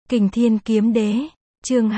Kình Thiên Kiếm Đế, chương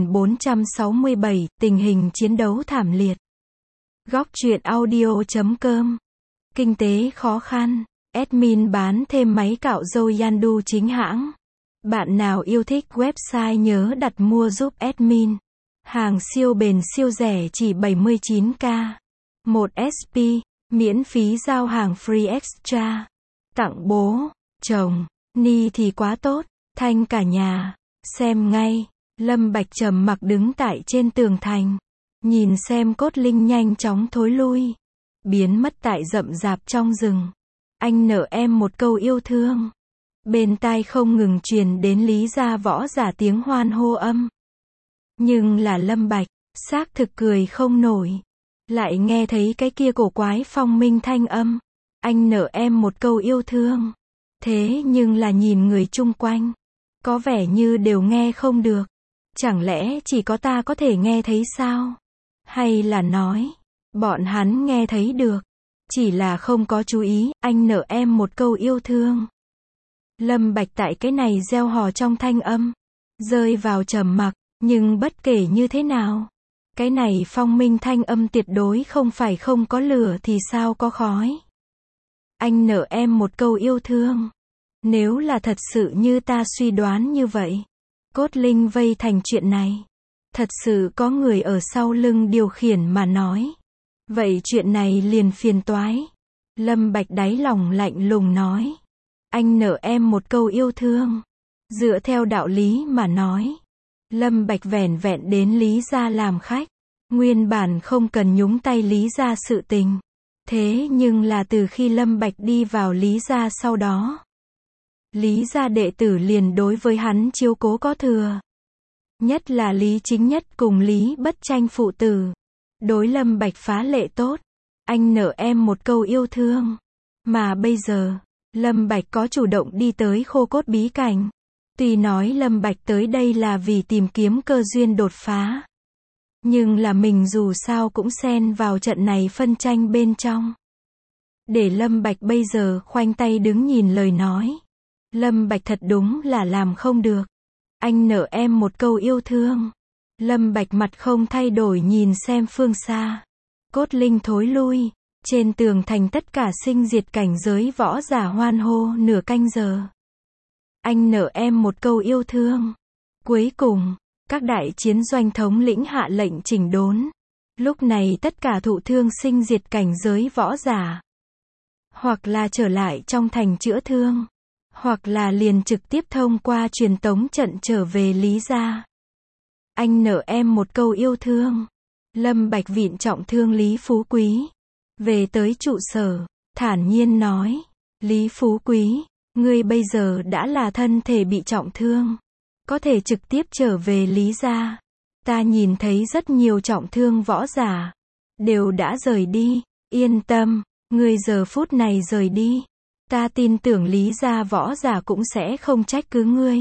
2467, tình hình chiến đấu thảm liệt. Góc truyện audio.com. Kinh tế khó khăn, admin bán thêm máy cạo râu Yandu chính hãng. Bạn nào yêu thích website nhớ đặt mua giúp admin. Hàng siêu bền siêu rẻ chỉ 79k. 1 SP, miễn phí giao hàng free extra. Tặng bố, chồng, ni thì quá tốt, thanh cả nhà. Xem ngay, Lâm Bạch trầm mặc đứng tại trên tường thành. Nhìn xem Cốt Linh nhanh chóng thối lui. Biến mất tại rậm rạp trong rừng. Anh nợ em một câu yêu thương. Bên tai không ngừng truyền đến Lý gia võ giả tiếng hoan hô âm. Nhưng là Lâm Bạch, xác thực cười không nổi. Lại nghe thấy cái kia cổ quái phong minh thanh âm. Anh nợ em một câu yêu thương. Thế nhưng là nhìn người chung quanh. Có vẻ như đều nghe không được. Chẳng lẽ chỉ có ta có thể nghe thấy sao? Hay là nói, bọn hắn nghe thấy được. Chỉ là không có chú ý, anh nợ em một câu yêu thương. Lâm Bạch tại cái này gieo hò trong thanh âm. Rơi vào trầm mặc, nhưng bất kể như thế nào. Cái này phong minh thanh âm tuyệt đối không phải không có lửa thì sao có khói. Anh nợ em một câu yêu thương. Nếu là thật sự như ta suy đoán như vậy, Cốt Linh vây thành chuyện này, thật sự có người ở sau lưng điều khiển mà nói, vậy chuyện này liền phiền toái. Lâm Bạch đáy lòng lạnh lùng nói, anh nợ em một câu yêu thương. Dựa theo đạo lý mà nói, Lâm Bạch vẻn vẹn đến Lý gia làm khách, nguyên bản không cần nhúng tay Lý gia sự tình. Thế nhưng là từ khi Lâm Bạch đi vào Lý gia sau đó, Lý gia đệ tử liền đối với hắn chiếu cố có thừa. Nhất là Lý Chính Nhất cùng Lý Bất Tranh phụ tử. Đối Lâm Bạch phá lệ tốt. Anh nợ em một câu yêu thương. Mà bây giờ, Lâm Bạch có chủ động đi tới Khô Cốt bí cảnh. Tuy nói Lâm Bạch tới đây là vì tìm kiếm cơ duyên đột phá. Nhưng là mình dù sao cũng xen vào trận này phân tranh bên trong. Để Lâm Bạch bây giờ khoanh tay đứng nhìn lời nói. Lâm Bạch thật đúng là làm không được. Anh nợ em một câu yêu thương. Lâm Bạch mặt không thay đổi nhìn xem phương xa. Cốt Linh thối lui. Trên tường thành tất cả sinh diệt cảnh giới võ giả hoan hô nửa canh giờ. Anh nợ em một câu yêu thương. Cuối cùng, các đại chiến doanh thống lĩnh hạ lệnh chỉnh đốn. Lúc này tất cả thụ thương sinh diệt cảnh giới võ giả, hoặc là trở lại trong thành chữa thương, hoặc là liền trực tiếp thông qua truyền tống trận trở về Lý gia. Anh nợ em một câu yêu thương. Lâm Bạch vịn trọng thương Lý Phú Quý. Về tới trụ sở, thản nhiên nói. Lý Phú Quý, ngươi bây giờ đã là thân thể bị trọng thương. Có thể trực tiếp trở về Lý gia. Ta nhìn thấy rất nhiều trọng thương võ giả. Đều đã rời đi. Yên tâm, ngươi giờ phút này rời đi. Ta tin tưởng Lý gia võ giả cũng sẽ không trách cứ ngươi.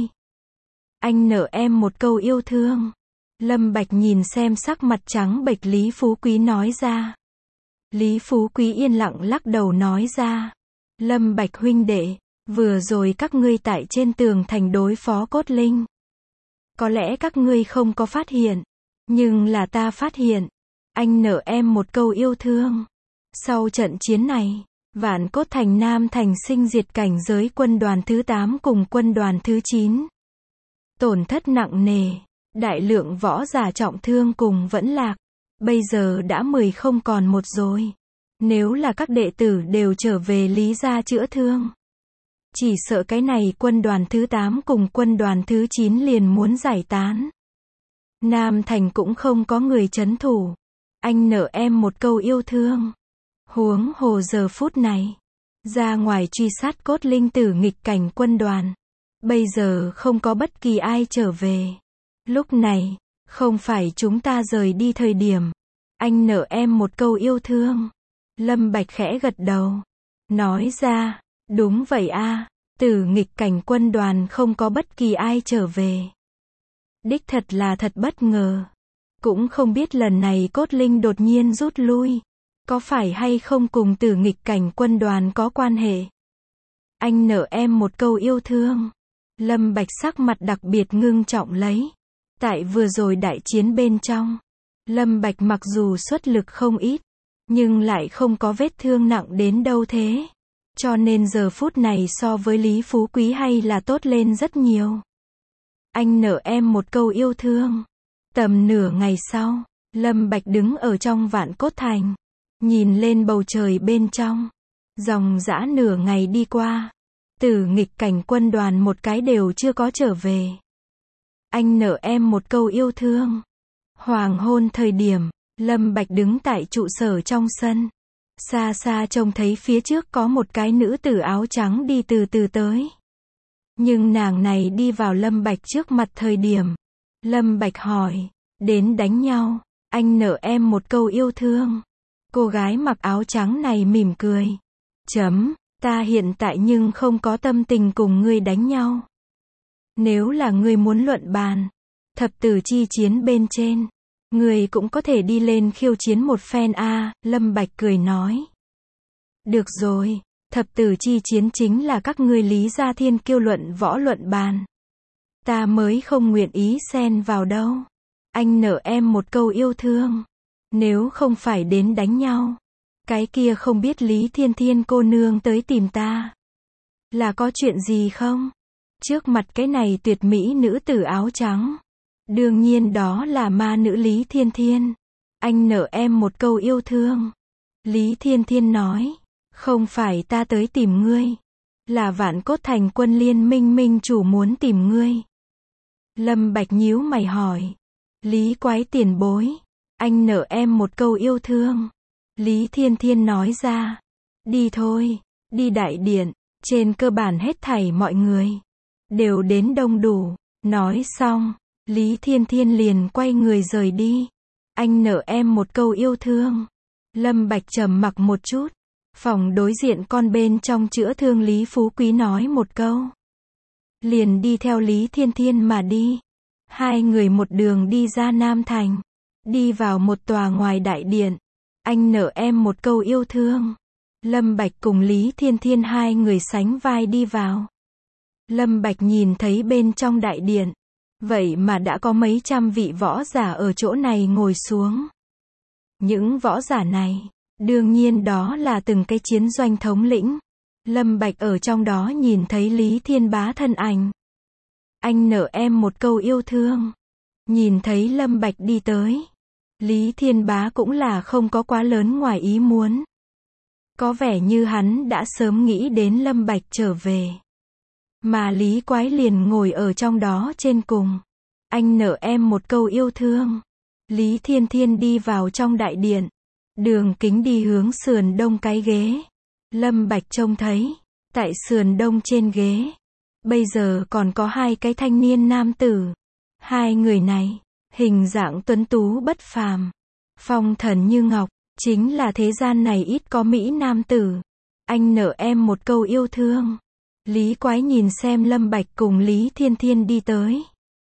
Anh nợ em một câu yêu thương. Lâm Bạch nhìn xem sắc mặt trắng bệch Lý Phú Quý nói ra. Lý Phú Quý yên lặng lắc đầu nói ra. Lâm Bạch huynh đệ, vừa rồi các ngươi tại trên tường thành đối phó Cốt Linh. Có lẽ các ngươi không có phát hiện, nhưng là ta phát hiện. Anh nợ em một câu yêu thương. Sau trận chiến này, Vạn Cốt Thành Nam thành sinh diệt cảnh giới quân đoàn thứ 8 cùng quân đoàn thứ 9. Tổn thất nặng nề, đại lượng võ giả trọng thương cùng vẫn lạc. Bây giờ đã 10 không còn một rồi. Nếu là các đệ tử đều trở về Lý gia chữa thương, chỉ sợ cái này quân đoàn thứ 8 cùng quân đoàn thứ 9 liền muốn giải tán. Nam thành cũng không có người trấn thủ. Anh nợ em một câu yêu thương. Huống hồ giờ phút này, ra ngoài truy sát Cốt Linh tử nghịch cảnh quân đoàn. Bây giờ không có bất kỳ ai trở về. Lúc này, không phải chúng ta rời đi thời điểm. Anh nợ em một câu yêu thương. Lâm Bạch khẽ gật đầu. Nói ra, đúng vậy a, tử nghịch cảnh quân đoàn không có bất kỳ ai trở về. Đích thật là thật bất ngờ. Cũng không biết lần này Cốt Linh đột nhiên rút lui. Có phải hay không cùng tử nghịch cảnh quân đoàn có quan hệ? Anh nợ em một câu yêu thương. Lâm Bạch sắc mặt đặc biệt ngưng trọng lấy. Tại vừa rồi đại chiến bên trong, Lâm Bạch mặc dù xuất lực không ít, nhưng lại không có vết thương nặng đến đâu thế. Cho nên giờ phút này so với Lý Phú Quý hay là tốt lên rất nhiều. Anh nợ em một câu yêu thương. Tầm nửa ngày sau, Lâm Bạch đứng ở trong Vạn Cốt Thành, nhìn lên bầu trời bên trong. Dòng dã nửa ngày đi qua, Tử Nghịch Cảnh quân đoàn một cái đều chưa có trở về. Anh nợ em một câu yêu thương. Hoàng hôn thời điểm, Lâm Bạch đứng tại trụ sở trong sân. Xa xa trông thấy phía trước có một cái nữ tử áo trắng đi từ từ tới. Nhưng nàng này đi vào Lâm Bạch trước mặt thời điểm. Lâm Bạch hỏi, đến đánh nhau, anh nợ em một câu yêu thương. Cô gái mặc áo trắng này mỉm cười. Ta hiện tại nhưng không có tâm tình cùng ngươi đánh nhau. Nếu là ngươi muốn luận bàn, thập tử chi chiến bên trên, ngươi cũng có thể đi lên khiêu chiến một phen a. Lâm Bạch cười nói. Được rồi, thập tử chi chiến chính là các ngươi Lý Gia Thiên Kiêu luận võ luận bàn. Ta mới không nguyện ý xen vào đâu. Anh nợ em một câu yêu thương. Nếu không phải đến đánh nhau, cái kia không biết Lý Thiên Thiên cô nương tới tìm ta, là có chuyện gì không? Trước mặt cái này tuyệt mỹ nữ tử áo trắng, đương nhiên đó là ma nữ Lý Thiên Thiên. Anh nợ em một câu yêu thương. Lý Thiên Thiên nói, không phải ta tới tìm ngươi, là Vạn Cốt Thành quân liên minh minh chủ muốn tìm ngươi. Lâm Bạch nhíu mày hỏi, Lý Quái tiền bối, anh nợ em một câu yêu thương. Lý Thiên Thiên nói ra, đi thôi, đi đại điện, trên cơ bản hết thảy mọi người đều đến đông đủ. Nói xong, Lý Thiên Thiên liền quay người rời đi. Anh nợ em một câu yêu thương. Lâm Bạch trầm mặc một chút. Phòng đối diện con bên trong chữa thương Lý Phú Quý nói một câu, liền đi theo Lý Thiên Thiên mà đi. Hai người một đường đi ra Nam Thành, đi vào một tòa ngoài đại điện. Anh nợ em một câu yêu thương. Lâm Bạch cùng Lý Thiên Thiên hai người sánh vai đi vào. Lâm Bạch nhìn thấy bên trong đại điện, vậy mà đã có mấy trăm vị võ giả ở chỗ này ngồi xuống. Những võ giả này, đương nhiên đó là từng cái chiến doanh thống lĩnh. Lâm Bạch ở trong đó nhìn thấy Lý Thiên Bá thân ảnh. Anh nợ em một câu yêu thương. Nhìn thấy Lâm Bạch đi tới, Lý Thiên Bá cũng là không có quá lớn ngoài ý muốn. Có vẻ như hắn đã sớm nghĩ đến Lâm Bạch trở về. Mà Lý Quái liền ngồi ở trong đó trên cùng. Anh nợ em một câu yêu thương. Lý Thiên Thiên đi vào trong đại điện. Đường Kính đi hướng sườn đông cái ghế. Lâm Bạch trông thấy, tại sườn đông trên ghế, bây giờ còn có hai cái thanh niên nam tử. Hai người này, hình dạng tuấn tú bất phàm, phong thần như ngọc, chính là thế gian này ít có mỹ nam tử. Anh nợ em một câu yêu thương. Lý Quái nhìn xem Lâm Bạch cùng Lý Thiên Thiên đi tới.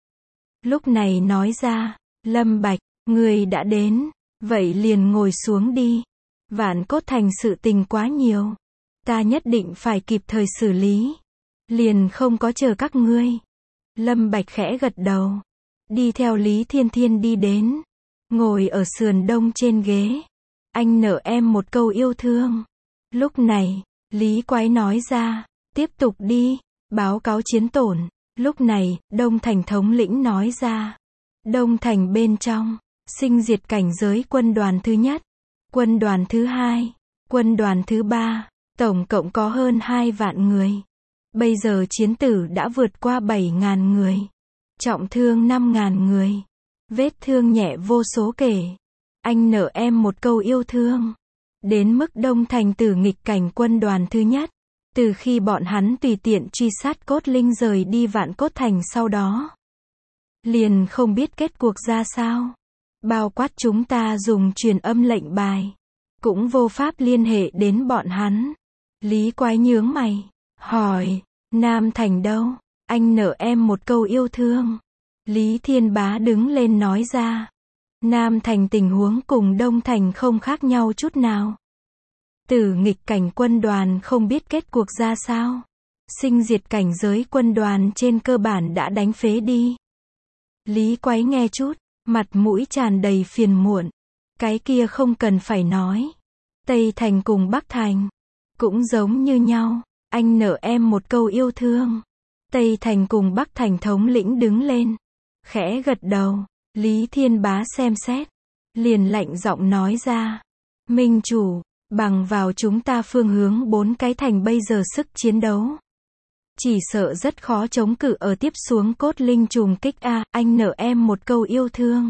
Lúc này nói ra, Lâm Bạch, người đã đến, vậy liền ngồi xuống đi. Vạn Cốt Thành sự tình quá nhiều, ta nhất định phải kịp thời xử lý, liền không có chờ các ngươi. Lâm Bạch khẽ gật đầu, đi theo Lý Thiên Thiên đi đến, ngồi ở sườn đông trên ghế. Anh nợ em một câu yêu thương. Lúc này, Lý Quái nói ra, tiếp tục đi, báo cáo chiến tổn. Lúc này, Đông Thành thống lĩnh nói ra, Đông Thành bên trong, sinh diệt cảnh giới quân đoàn thứ nhất, quân đoàn thứ hai, quân đoàn thứ ba, tổng cộng có hơn 2 vạn người. Bây giờ chiến tử đã vượt qua 7.000 người, trọng thương 5.000 người, vết thương nhẹ vô số kể. Anh nợ em một câu yêu thương. Đến mức Đông Thành Tử Nghịch Cảnh quân đoàn thứ nhất, từ khi bọn hắn tùy tiện truy sát Cốt Linh rời đi Vạn Cốt Thành sau đó, liền không biết kết cuộc ra sao. Bao quát chúng ta dùng truyền âm lệnh bài, cũng vô pháp liên hệ đến bọn hắn. Lý Quái nhướng mày, hỏi, Nam Thành đâu? Anh nợ em một câu yêu thương. Lý Thiên Bá đứng lên nói ra, Nam Thành tình huống cùng Đông Thành không khác nhau chút nào. Tử Nghịch Cảnh quân đoàn không biết kết cuộc ra sao, Sinh diệt cảnh giới quân đoàn trên cơ bản đã đánh phế đi. Lý Quái nghe chút, mặt mũi tràn đầy phiền muộn. Cái kia không cần phải nói. Tây Thành cùng Bắc Thành cũng giống như nhau, anh nợ em một câu yêu thương. Tây Thành cùng Bắc Thành thống lĩnh đứng lên, khẽ gật đầu. Lý Thiên Bá xem xét, liền lạnh giọng nói ra. Minh chủ, bằng vào chúng ta phương hướng 4 cái thành bây giờ sức chiến đấu, chỉ sợ rất khó chống cự ở tiếp xuống Cốt Linh trùng kích a, anh nợ em một câu yêu thương.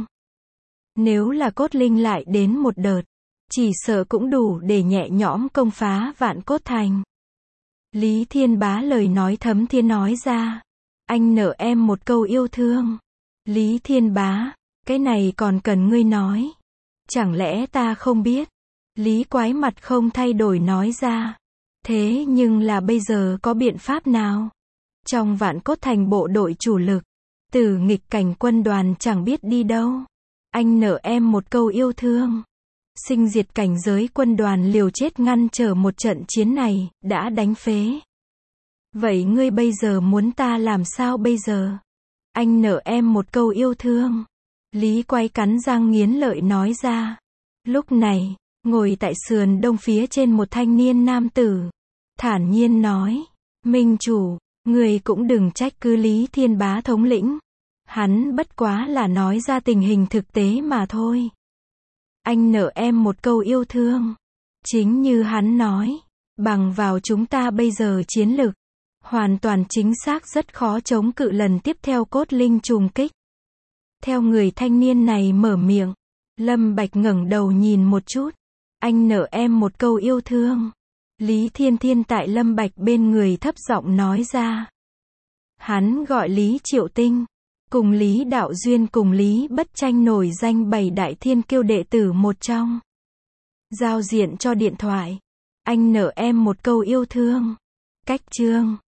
Nếu là Cốt Linh lại đến một đợt, chỉ sợ cũng đủ để nhẹ nhõm công phá Vạn Cốt Thành. Lý Thiên Bá lời nói thấm thiên nói ra. Anh nợ em một câu yêu thương. Lý Thiên Bá, cái này còn cần ngươi nói. Chẳng lẽ ta không biết? Lý Quái mặt không thay đổi nói ra. Thế nhưng là bây giờ có biện pháp nào? Trong Vạn Cốt Thành bộ đội chủ lực, Tử Nghịch cảnh quân đoàn chẳng biết đi đâu. Anh nợ em một câu yêu thương. Sinh diệt cảnh giới quân đoàn liều chết ngăn trở một trận chiến này, đã đánh phế. Vậy ngươi bây giờ muốn ta làm sao bây giờ? Anh nợ em một câu yêu thương. Lý Quái cắn răng nghiến lợi nói ra. Lúc này, ngồi tại sườn đông phía trên một thanh niên nam tử, thản nhiên nói. Minh chủ, người cũng đừng trách cứ Lý Thiên Bá thống lĩnh. Hắn bất quá là nói ra tình hình thực tế mà thôi. Anh nợ em một câu yêu thương. Chính như hắn nói, bằng vào chúng ta bây giờ chiến lực, hoàn toàn chính xác rất khó chống cự lần tiếp theo Cốt Linh trùng kích. Theo người thanh niên này mở miệng, Lâm Bạch ngẩng đầu nhìn một chút. Anh nợ em một câu yêu thương. Lý Thiên Thiên tại Lâm Bạch bên người thấp giọng nói ra. Hắn gọi Lý Triệu Tinh, cùng Lý Đạo Duyên cùng Lý Bất Tranh nổi danh 7 đại thiên kiêu đệ tử một trong. Giao diện cho điện thoại. Anh nợ em một câu yêu thương. Cách chương